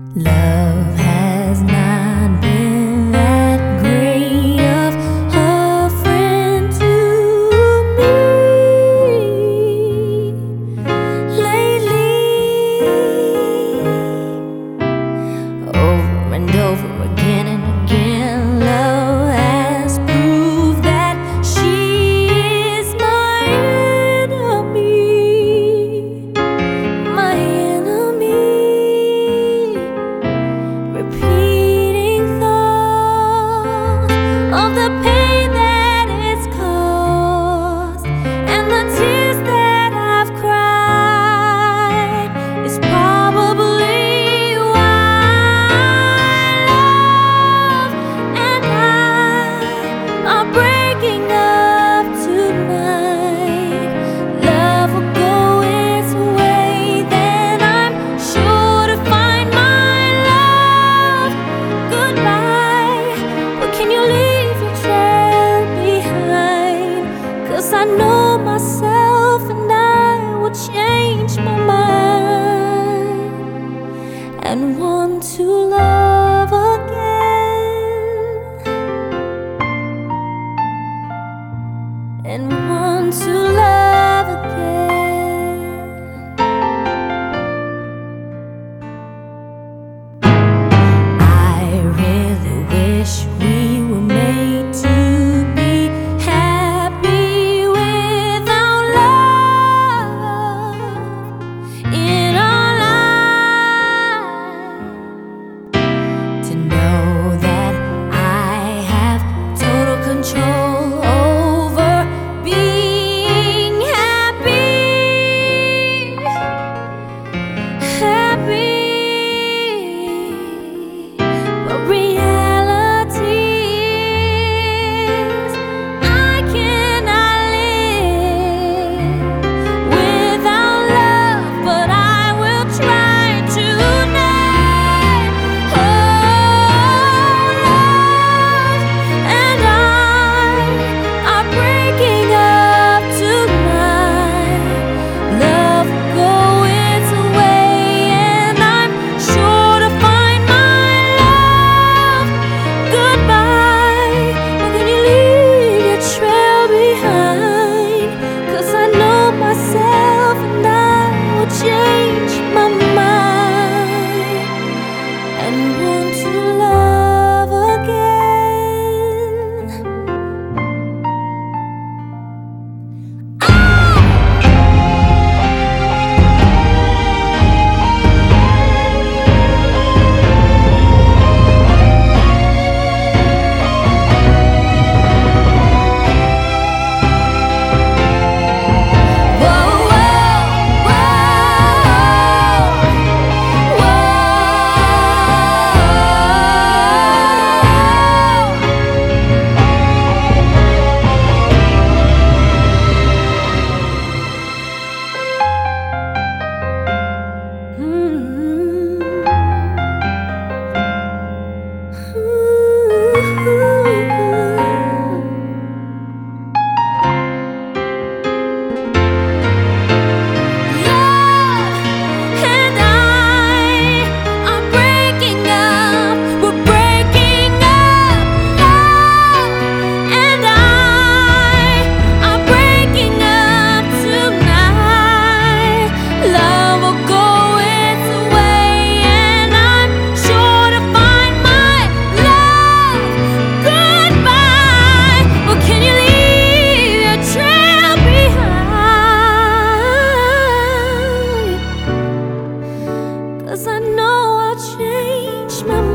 Love has not been that great of a friend to me lately. Over and over again and again, love has proved that she is my enemy, my enemy. Repeating thoughts of the pain that it's caused and the tears that I've cried is probably why love and I are breaking up tonight. Love will go its way, then I'm sure to find my love. Goodbye, but can you leave your trail behind? 'Cause I know myself and I will change my mind and want to love again, and want to love again. I really wish we were made to be happy without love in our lives. To know that I have total control over being happy, happy. But reality is I cannot live without love, but I will try tonight. Oh, love and I are breaking up tonight. Love will go its way, and I'm sure to find my love. Goodbye, or can you leave your trail behind? 'Cause I know myself and I will change my mind and want to love again. Whoa, whoa, whoa, Love and I are breaking up. We're breaking up. Love and I are breaking up tonight. Love will go its way, and I'm sure to find my love. Goodbye, but can you leave your trail behind? 'Cause I know I'll change my